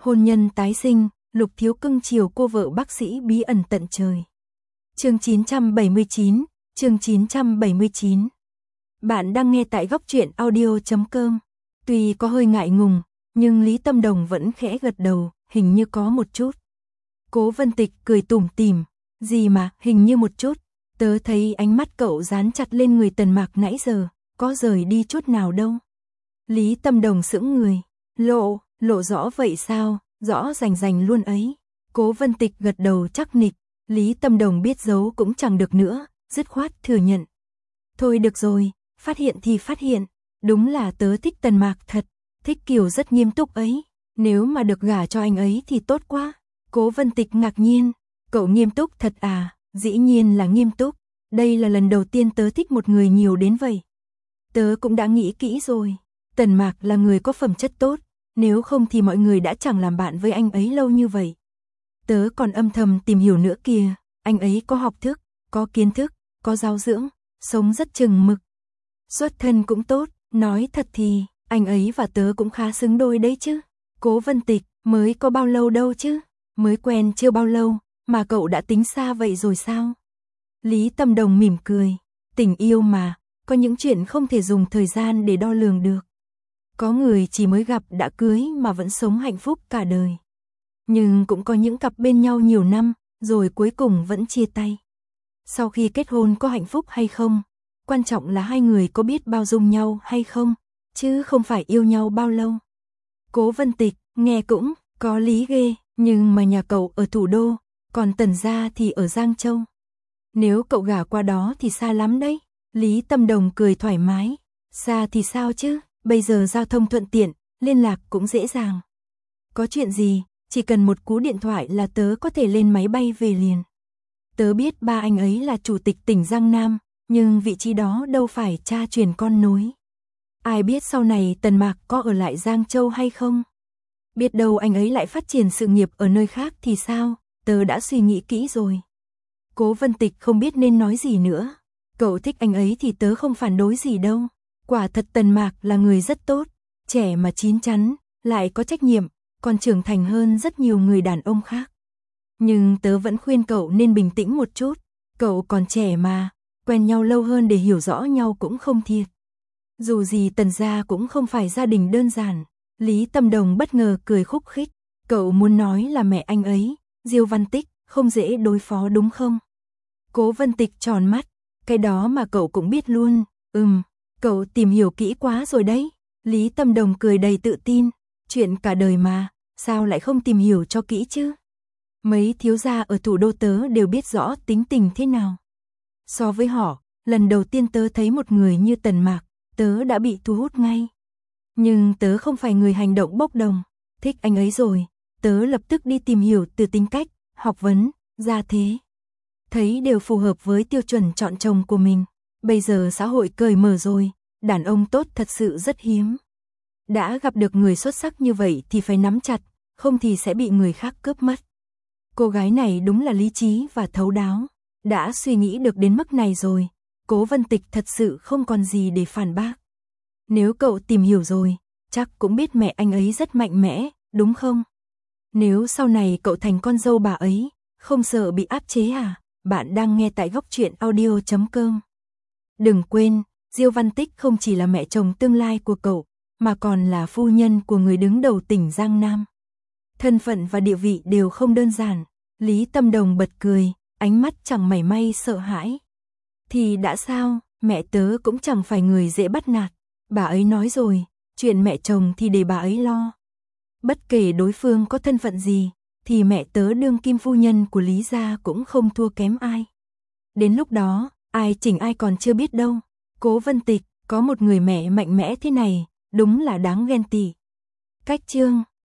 Hôn nhân tái sinh, Lục Thiếu Cưng chiều cô vợ bác sĩ bí ẩn tận trời. Chương 979, chương 979. Bạn đang nghe tại góc truyện audio.com. Tuy có hơi ngại ngùng, nhưng Lý Tâm Đồng vẫn khẽ gật đầu, hình như có một chút. Cố Vân Tịch cười tủm tỉm, gì mà, hình như một chút, tớ thấy ánh mắt cậu dán chặt lên người Tần Mạc nãy giờ, có rời đi chút nào đâu. Lý Tâm Đồng sững người, lộ rõ vậy sao, rõ rành luôn ấy. Cố Vân Tịch gật đầu chắc nịch, Lý Tâm Đồng biết giấu cũng chẳng được nữa, dứt khoát thừa nhận. Thôi được rồi, phát hiện thì phát hiện, đúng là tớ thích Tần Mạc thật, thích kiểu rất nghiêm túc ấy, nếu mà được gả cho anh ấy thì tốt quá. Cố Vân Tịch ngạc nhiên, cậu nghiêm túc thật à, dĩ nhiên là nghiêm túc, đây là lần đầu tiên tớ thích một người nhiều đến vậy. Tớ cũng đã nghĩ kỹ rồi, Tần Mạc là người có phẩm chất tốt, nếu không thì mọi người đã chẳng làm bạn với anh ấy lâu như vậy. Tớ còn âm thầm tìm hiểu nữa kìa, anh ấy có học thức, có kiến thức, có giáo dưỡng, sống rất chừng mực. Xuất thân cũng tốt, nói thật thì, anh ấy và tớ cũng khá xứng đôi đấy chứ. Cố Vân Tịch, mới có bao lâu đâu chứ, mới quen chưa bao lâu, mà cậu đã tính xa vậy rồi sao? Lý Tâm Đồng mỉm cười, tình yêu mà, có những chuyện không thể dùng thời gian để đo lường được. Có người chỉ mới gặp đã cưới mà vẫn sống hạnh phúc cả đời. Nhưng cũng có những cặp bên nhau nhiều năm, rồi cuối cùng vẫn chia tay. Sau khi kết hôn có hạnh phúc hay không, quan trọng là hai người có biết bao dung nhau hay không, chứ không phải yêu nhau bao lâu. Cố Vân Tịch, nghe cũng có lý ghê, nhưng mà nhà cậu ở thủ đô, còn Tần gia thì ở Giang Châu. Nếu cậu gả qua đó thì xa lắm đấy. Lý Tâm Đồng cười thoải mái, xa thì sao chứ, bây giờ giao thông thuận tiện, liên lạc cũng dễ dàng. Có chuyện gì, chỉ cần một cú điện thoại là tớ có thể lên máy bay về liền. Tớ biết ba anh ấy là chủ tịch tỉnh Giang Nam, nhưng vị trí đó đâu phải cha truyền con nối. Ai biết sau này Tần Mạc có ở lại Giang Châu hay không? Biết đâu anh ấy lại phát triển sự nghiệp ở nơi khác thì sao, tớ đã suy nghĩ kỹ rồi. Cố Vân Tịch không biết nên nói gì nữa. Cậu thích anh ấy thì tớ không phản đối gì đâu. Quả thật Tần Mạc là người rất tốt, trẻ mà chín chắn, lại có trách nhiệm, còn trưởng thành hơn rất nhiều người đàn ông khác. Nhưng tớ vẫn khuyên cậu nên bình tĩnh một chút, cậu còn trẻ mà, quen nhau lâu hơn để hiểu rõ nhau cũng không thiệt. Dù gì Tần gia cũng không phải gia đình đơn giản. Lý Tâm Đồng bất ngờ cười khúc khích, cậu muốn nói là mẹ anh ấy, Diêu Văn Tích, không dễ đối phó đúng không? Cố Vân Tịch tròn mắt, cái đó mà cậu cũng biết luôn, cậu tìm hiểu kỹ quá rồi đấy. Lý Tâm Đồng cười đầy tự tin, chuyện cả đời mà, sao lại không tìm hiểu cho kỹ chứ? Mấy thiếu gia ở thủ đô tớ đều biết rõ tính tình thế nào. So với họ, lần đầu tiên tớ thấy một người như Tần Mạc, tớ đã bị thu hút ngay. Nhưng tớ không phải người hành động bốc đồng, thích anh ấy rồi, tớ lập tức đi tìm hiểu từ tính cách, học vấn, gia thế. Thấy đều phù hợp với tiêu chuẩn chọn chồng của mình. Bây giờ xã hội cởi mở rồi, đàn ông tốt thật sự rất hiếm. Đã gặp được người xuất sắc như vậy thì phải nắm chặt, không thì sẽ bị người khác cướp mất. Cô gái này đúng là lý trí và thấu đáo, đã suy nghĩ được đến mức này rồi, Cố Vân Tịch thật sự không còn gì để phản bác. Nếu cậu tìm hiểu rồi, chắc cũng biết mẹ anh ấy rất mạnh mẽ, đúng không? Nếu sau này cậu thành con dâu bà ấy, không sợ bị áp chế à? Bạn đang nghe tại góc truyện audio.com. Đừng quên, Diêu Văn Tích không chỉ là mẹ chồng tương lai của cậu, mà còn là phu nhân của người đứng đầu tỉnh Giang Nam. Thân phận và địa vị đều không đơn giản. Lý Tâm Đồng bật cười, ánh mắt chẳng mảy may sợ hãi. Thì đã sao, mẹ tớ cũng chẳng phải người dễ bắt nạt. Bà ấy nói rồi, chuyện mẹ chồng thì để bà ấy lo. Bất kể đối phương có thân phận gì, thì mẹ tớ đương kim phu nhân của Lý gia cũng không thua kém ai. Đến lúc đó, ai chỉnh ai còn chưa biết đâu. Cố Vân Tịch, có một người mẹ mạnh mẽ thế này, đúng là đáng ghen tị. Cách chương